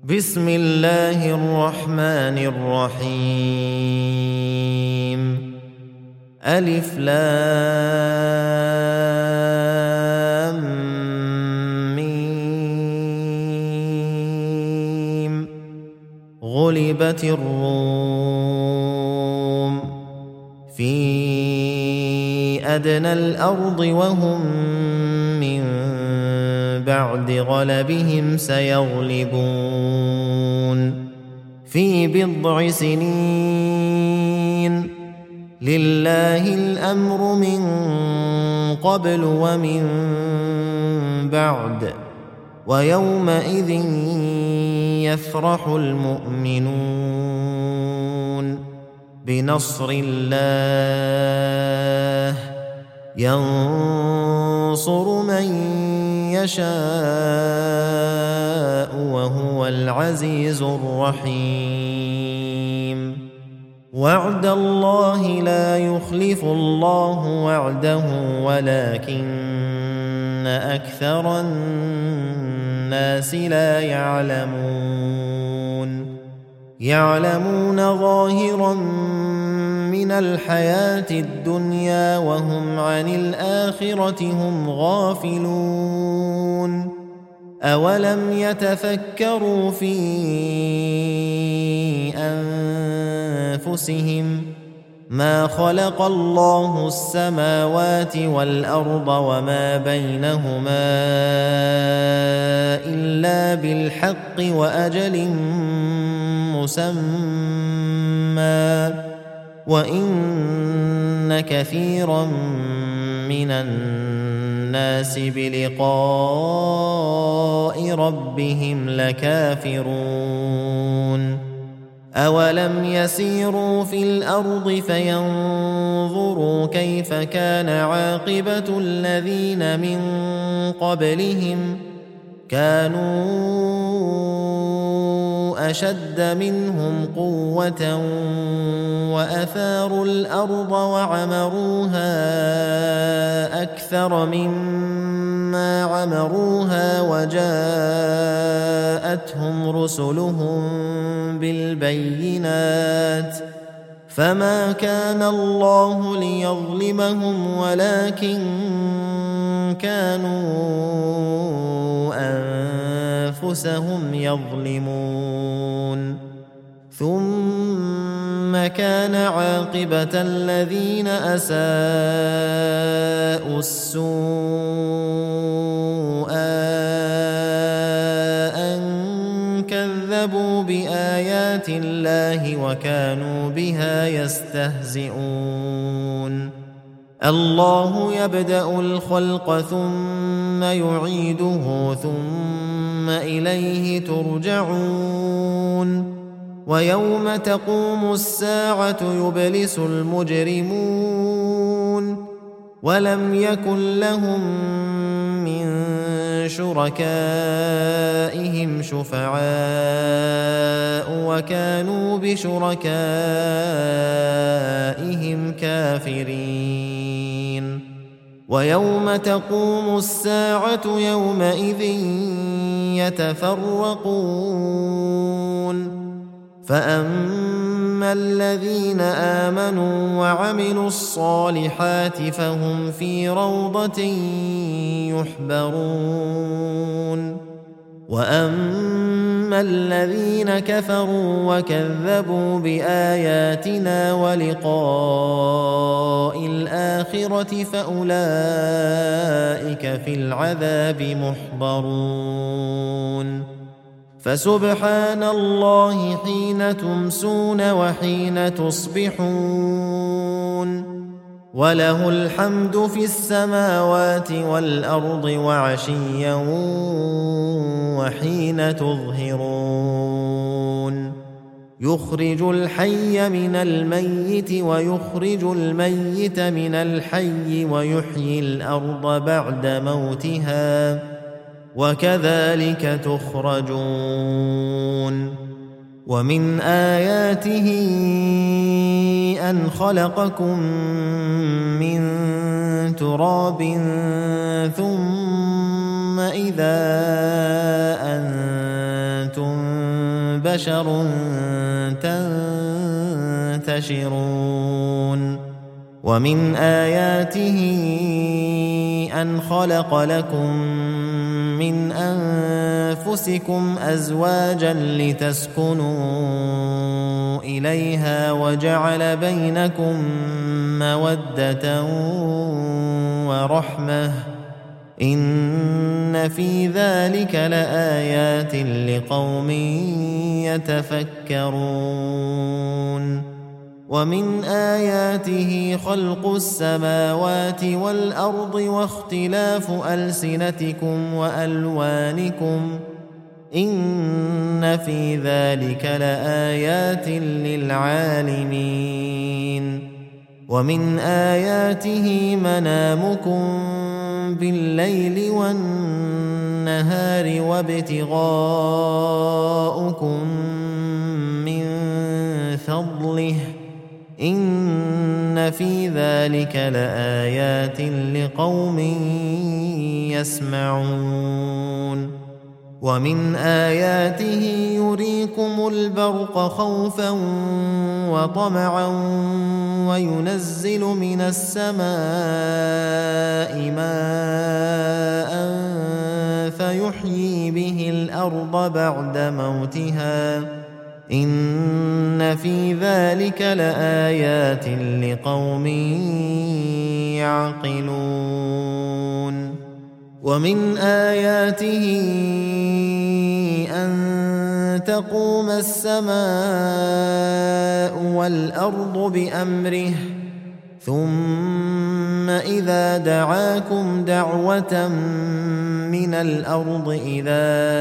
بسم الله الرحمن الرحيم. ألف لام ميم. غلبت الروم في أدنى الأرض وهم من بعد غلبهم سيغلبون في بضع سنين. لله الأمر من قبل ومن بعد، ويومئذ يفرح المؤمنون بنصر الله ينصر من يشاء وهو العزيز الرحيم. وعد الله لا يخلف الله وعده ولكن أكثر الناس لا يعلمون ظاهرا من الحياة الدنيا وهم عن الآخرة هم غافلون. أولم يتفكروا في أنفسهم ما خلق الله السماوات والأرض وما بينهما إلا بالحق وأجل مسمى، وإن كثيرا من الناس بلقاء ربهم لكافرون. أولم يسيروا في الأرض فينظروا كيف كان عاقبة الذين من قبلهم كانوا أشد منهم قوة وأثاروا الأرض وعمروها أكثر مما عمروها وجاءتهم رسلهم بالبينات فما كان الله ليظلمهم ولكن كانوا أنفسهم يظلمون. ثم كان عاقبة الذين أساءوا السوء أن كذبوا بآيات الله وكانوا بها يستهزئون. الله يبدأ الخلق ثم يعيده ثم إليه ترجعون. ويوم تقوم الساعة يبلس المجرمون ولم يكن لهم من شركائهم شفعاء وكانوا بشركائهم كافرين. ويوم تقوم الساعة يومئذ يتفرقون فأما الذين آمنوا وعملوا الصالحات فهم في روضة يحبرون. وأما الذين كفروا وكذبوا بآياتنا ولقاء الآخرة فأولئك في العذاب محضرون. فسبحان الله حين تمسون وحين تصبحون وله الحمد في السماوات والأرض وعشيا وحين تظهرون. يخرج الحي من الميت ويخرج الميت من الحي ويحيي الأرض بعد موتها وكذلك تخرجون. ومن آياته أن خلقكم من تراب ثم إذا أنتم بشر تنتشرون ومن آياته أن خلق لكم من أنفسكم أزواجا لتسكنوا إليها وجعل بينكم مودة ورحمة إن في ذلك لآيات لقوم يتفكرون ومن آياته خلق السماوات والأرض واختلاف ألسنتكم وألوانكم إن في ذلك لآيات للعالمين ومن آياته منامكم بالليل والنهار وابتغاؤكم من فضله إن في ذلك لآيات لقوم يسمعون ومن آياته يريكم البرق خوفا وطمعا وينزل من السماء ماء فيحيي به الأرض بعد موتها إن في ذلك لآيات لقوم يعقلون ومن آياته أن تقوم السماء والأرض بأمره ثم إذا دعاكم دعوة من الأرض إذا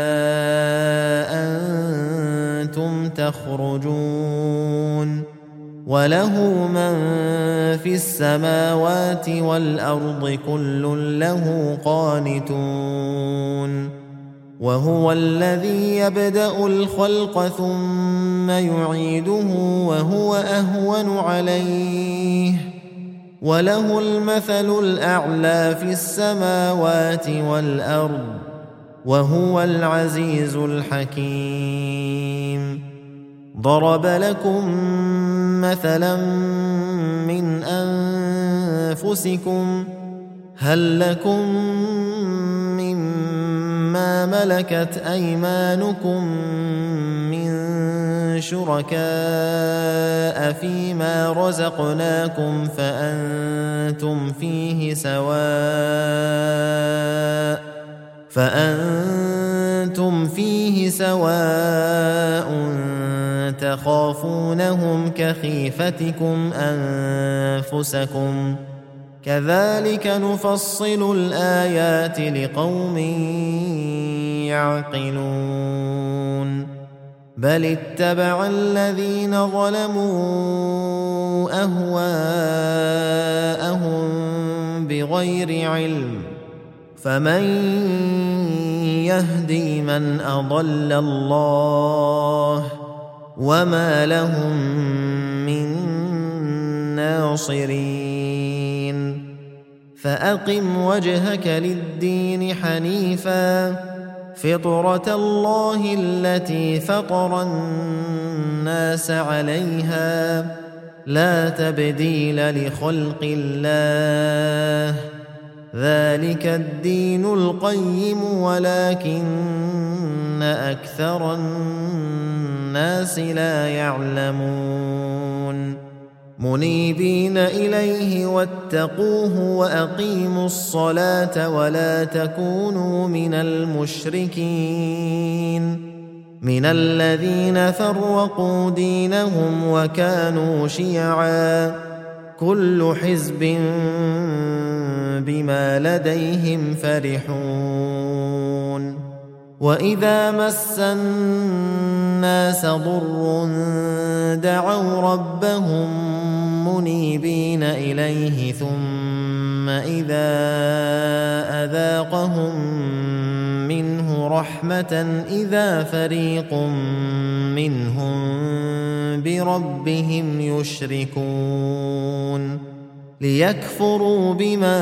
أنتم تخرجون وله من في السماوات والأرض كل له قانتون وهو الذي يبدأ الخلق ثم يعيده وهو أهون عليه وله المثل الأعلى في السماوات والأرض وهو العزيز الحكيم ضرب لكم مثلا من أنفسكم هل لكم مما ملكت أيمانكم من شركاء فيما رزقناكم فأنتم فيه سواء تخافونهم كخيفتكم أنفسكم كذلك نفصل الآيات لقوم يعقلون بل اتبع الذين ظلموا أهواءهم بغير علم فمن يهدي من أضل الله وما لهم من ناصرين فأقم وجهك للدين حنيفا فطرة الله التي فطر الناس عليها لا تبديل لخلق الله ذلك الدين القيم ولكن أكثر الناس لا يعلمون منيبين إليه واتقوه وأقيموا الصلاة ولا تكونوا من المشركين من الذين فرقوا دينهم وكانوا شيعا كل حزب بما لديهم فرحون وإذا مس الناس ضر دعوا ربهم منيبين إليه ثم إذا أذاقهم منه رحمة إذا فريق منهم بربهم يشركون ليكفروا بما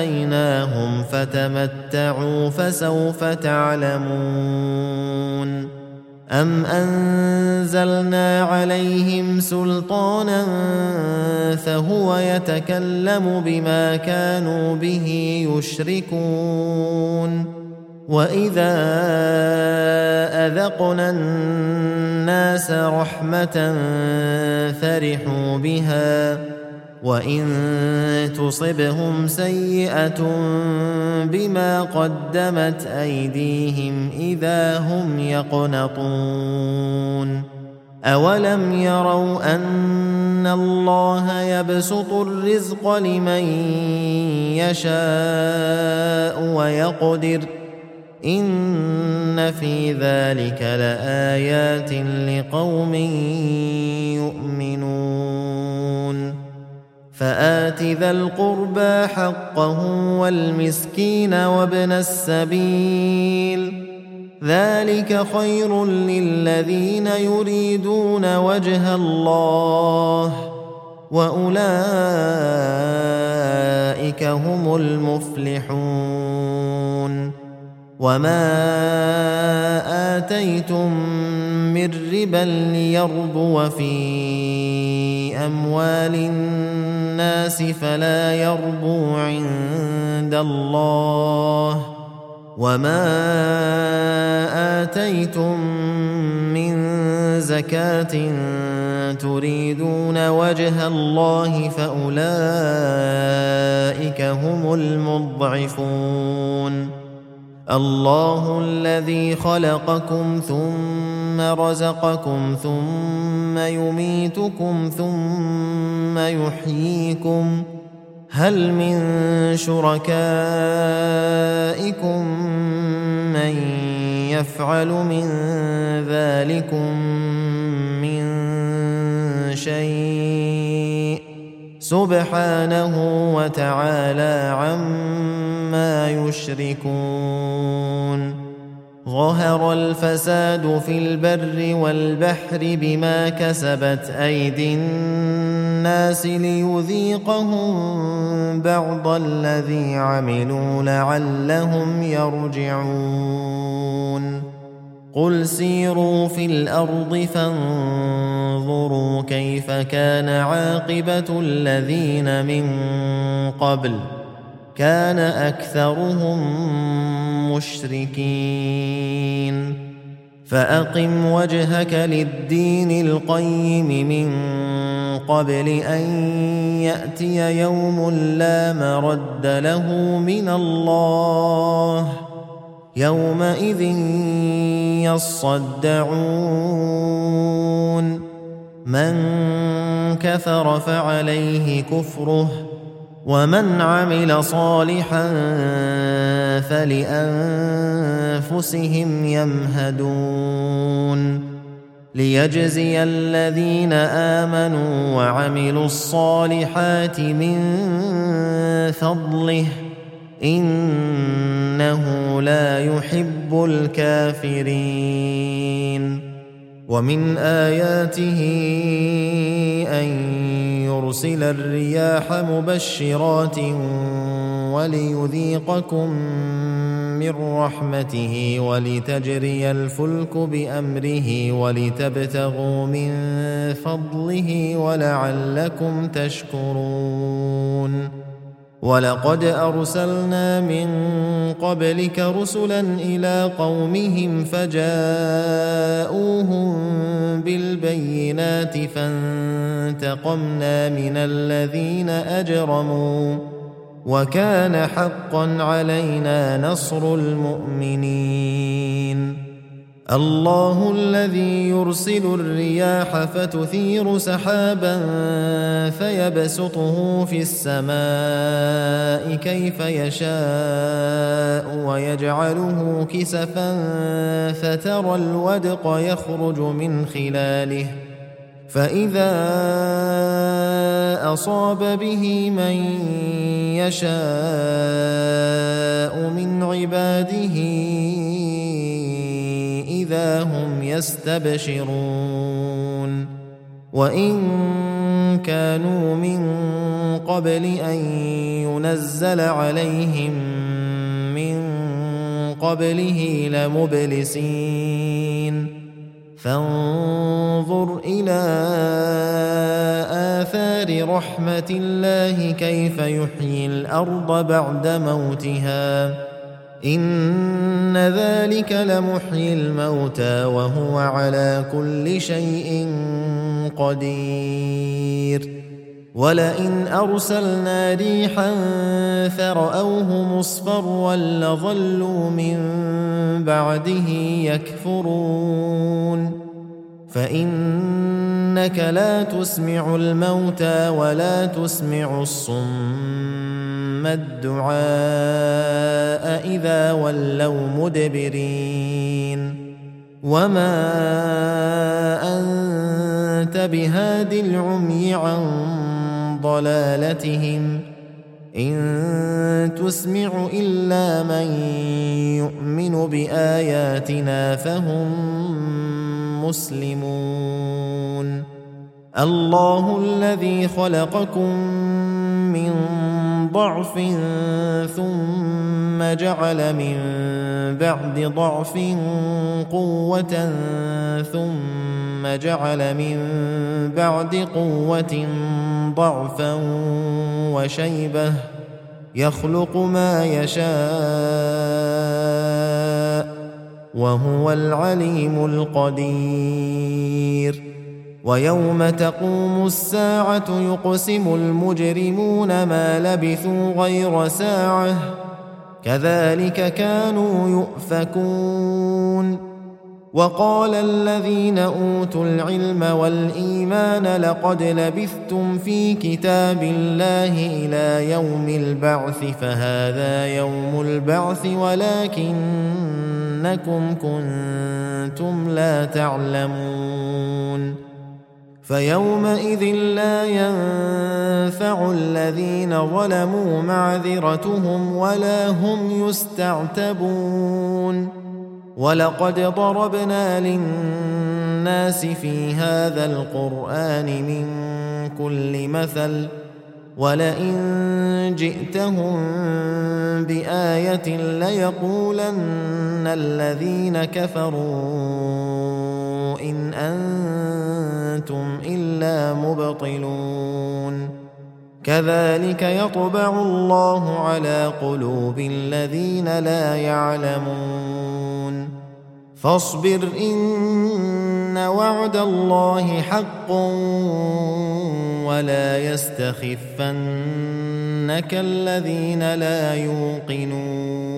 آتيناهم فتمتعوا فسوف تعلمون أَمْ أَنزَلْنَا عَلَيْهِمْ سُلْطَانًا فَهُوَ يَتَكَلَّمُ بِمَا كَانُوا بِهِ يُشْرِكُونَ وَإِذَا أَذَقْنَا النَّاسَ رَحْمَةً فَرِحُوا بِهَا وَإِن تُصِبْهُمْ سَيِّئَةٌ بِمَا قَدَّمَتْ أَيْدِيهِمْ إِذَا هُمْ يَقْنَطُونَ أَوَلَمْ يَرَوْا أَنَّ اللَّهَ يَبْسُطُ الرِّزْقَ لِمَن يَشَاءُ وَيَقْدِرُ إِنَّ فِي ذَلِكَ لَآيَاتٍ لِقَوْمٍ يُؤْمِنُونَ فآت ذا القربى حقه والمسكين وابن السبيل ذلك خير للذين يريدون وجه الله وأولئك هم المفلحون وما آتيتم من ربا ليربو في أموال الناس فلا يربو عند الله وما آتيتم من زكاة تريدون وجه الله فأولئك هم المضعفون الله الذي خلقكم ثم رزقكم ثم يميتكم ثم يحييكم هل من شركائكم من يفعل من ذلكم من شيء سبحانه وتعالى عما يشركون ظهر الفساد في البر والبحر بما كسبت أيدي الناس ليذيقهم بعض الذي عملوا لعلهم يرجعون قل سيروا في الأرض فانظروا كيف كان عاقبة الذين من قبل كان أكثرهم مشركين فأقم وجهك للدين القيم من قبل أن يأتي يوم لا مرد له من الله يومئذ يصدعون من كفر فعليه كفره ومن عمل صالحا فلأنفسهم يمهدون ليجزي الذين آمنوا وعملوا الصالحات من فضله إنه لا يحب الكافرين ومن آياته أن يرسل الرياح مبشرات وليذيقكم من رحمته ولتجري الفلك بأمره ولتبتغوا من فضله ولعلكم تشكرون ولقد أرسلنا من قبلك رسلا إلى قومهم فجاءوهم بالبينات فانتقمنا من الذين أجرموا وكان حقا علينا نصر المؤمنين الله الذي يرسل الرياح فتثير سحابا فيبسطه في السماء كيف يشاء ويجعله كسفا فترى الودق يخرج من خلاله فإذا أصاب به من يشاء من عباده إذا هم يستبشرون وإن كانوا من قبل أن ينزل عليهم من قبله لمبلسين فانظر إلى آثار رحمة الله كيف يحيي الأرض بعد موتها إن ذلك لمحيي الموتى وهو على كل شيء قدير ولئن أرسلنا ريحا فرأوه مصفرا لظلوا من بعده يكفرون فإنك لا تسمع الموتى ولا تسمع الصم الدعاء إذا ولوا مدبرين وما أنت بهاد العمي عن ضلالتهم إن تسمع إلا من يؤمن بآياتنا فهم مسلمون الله الذي خلقكم من ضعف ثم جعل من بعد ضعف قوة ثم جعل من بعد قوة ضعفا وشيبة يخلق ما يشاء وهو العليم القدير ويوم تقوم الساعة يقسم المجرمون ما لبثوا غير ساعة كذلك كانوا يؤفكون وقال الذين أوتوا العلم والإيمان لقد لبثتم في كتاب الله إلى يوم البعث فهذا يوم البعث ولكنكم كنتم لا تعلمون فيومئذ لا ينفع الذين ظلموا معذرتهم ولا هم يستعتبون ولقد ضربنا للناس في هذا القرآن من كل مثل ولئن جئتهم بآية ليقولن الذين كفروا إن أنتم إلا مبطلون كذلك يطبع الله على قلوب الذين لا يعلمون فاصبر إن وعد الله حق ولا يستخفنك الذين لا يوقنون